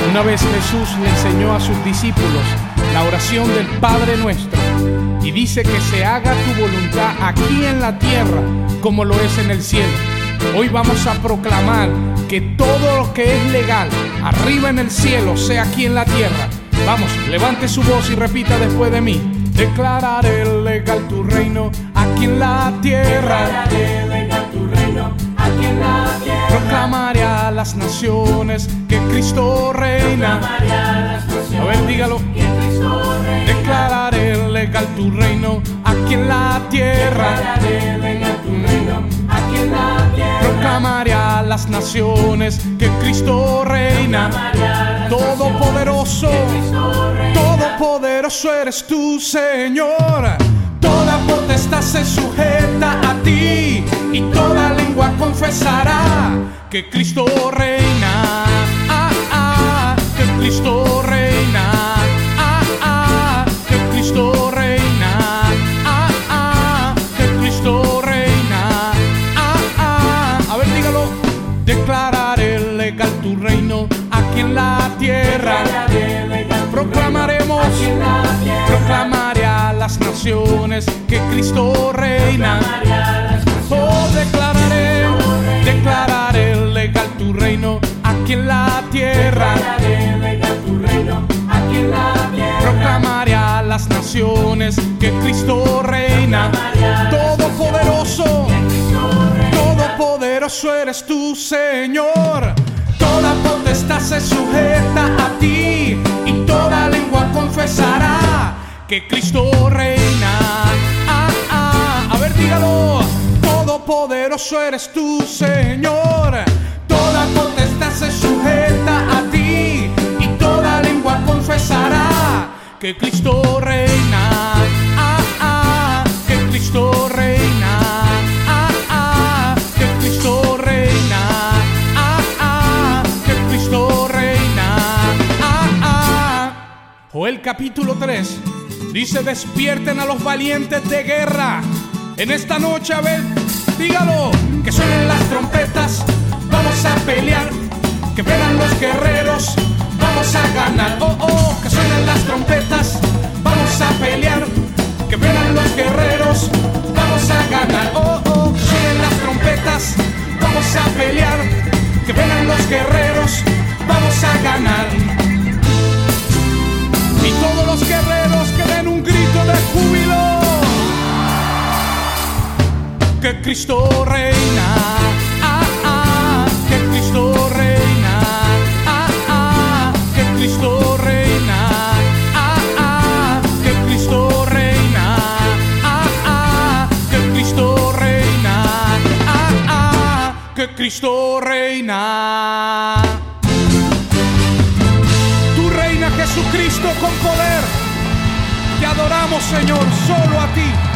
Una vez Jesús le enseñó a sus discípulos la oración del Padre Nuestro y dice que se haga tu voluntad aquí en la tierra como lo es en el cielo. Hoy vamos a proclamar que todo lo que es legal arriba en el cielo sea aquí en la tierra. Vamos, levante su voz y repita después de mí. Declararé legal tu reino aquí en la tierra. Declararé legal tu reino aquí en la tierra. Proclamaré a las naciones que Cristo reina. Proclamaré a las naciones A ver, dígalo. que Cristo reina. Declararé legal tu reino aquí en la tierra. Declararé legal tu reino aquí en la tierra. Proclamaré a las naciones que Cristo reina. Proclamaré a las Todopoderoso, naciones que Cristo reina. todopoderoso eres tú, Señor. Toda potestad se sujeta a ti y toda lengua confesará que Cristo reina. Que Cristo reina. Que Cristo reina. Que Cristo reina. A ver, dígalo. Declararé legal tu reino aquí en la tierra. Declararé legal tu Proclamaremos, reino aquí en la tierra. proclamaré a las naciones que Cristo reina. Proclamaré a las naciones Oh, declararé, que Cristo reina. declararé legal tu reino aquí en la tierra. Declararé legal tu reino aquí en la tierra. Proclamaré a las naciones que Cristo reina. Todopoderoso, todopoderoso eres tú, Señor. Toda potestad se sujeta a ti y toda lengua confesará que Cristo reina. A ver, dígalo. Todopoderoso eres tú, Señor. Toda potestad se sujeta a ti y toda lengua confesará que Cristo reina. Que Cristo reina. Que Cristo reina. Que Cristo reina. Joel capítulo 3 dice: despierten a los valientes de guerra. En esta noche, a ver, dígalo, que suenen las trompetas, vamos a pelear, que vengan los guerreros, vamos a ganar. Oh, oh, que suenen las trompetas, vamos a pelear, que vengan los guerreros, vamos a ganar. Oh, oh, que suenen las trompetas, vamos a pelear, que vengan los guerreros, vamos a ganar. Y todos los guerreros que den un grito de júbilo, que Cristo reina. Que Cristo reina. Que Cristo reina. Que Cristo reina. Que Cristo reina. Que Cristo reina. Tú reina, Jesucristo, con poder. Te adoramos, Señor, solo a ti.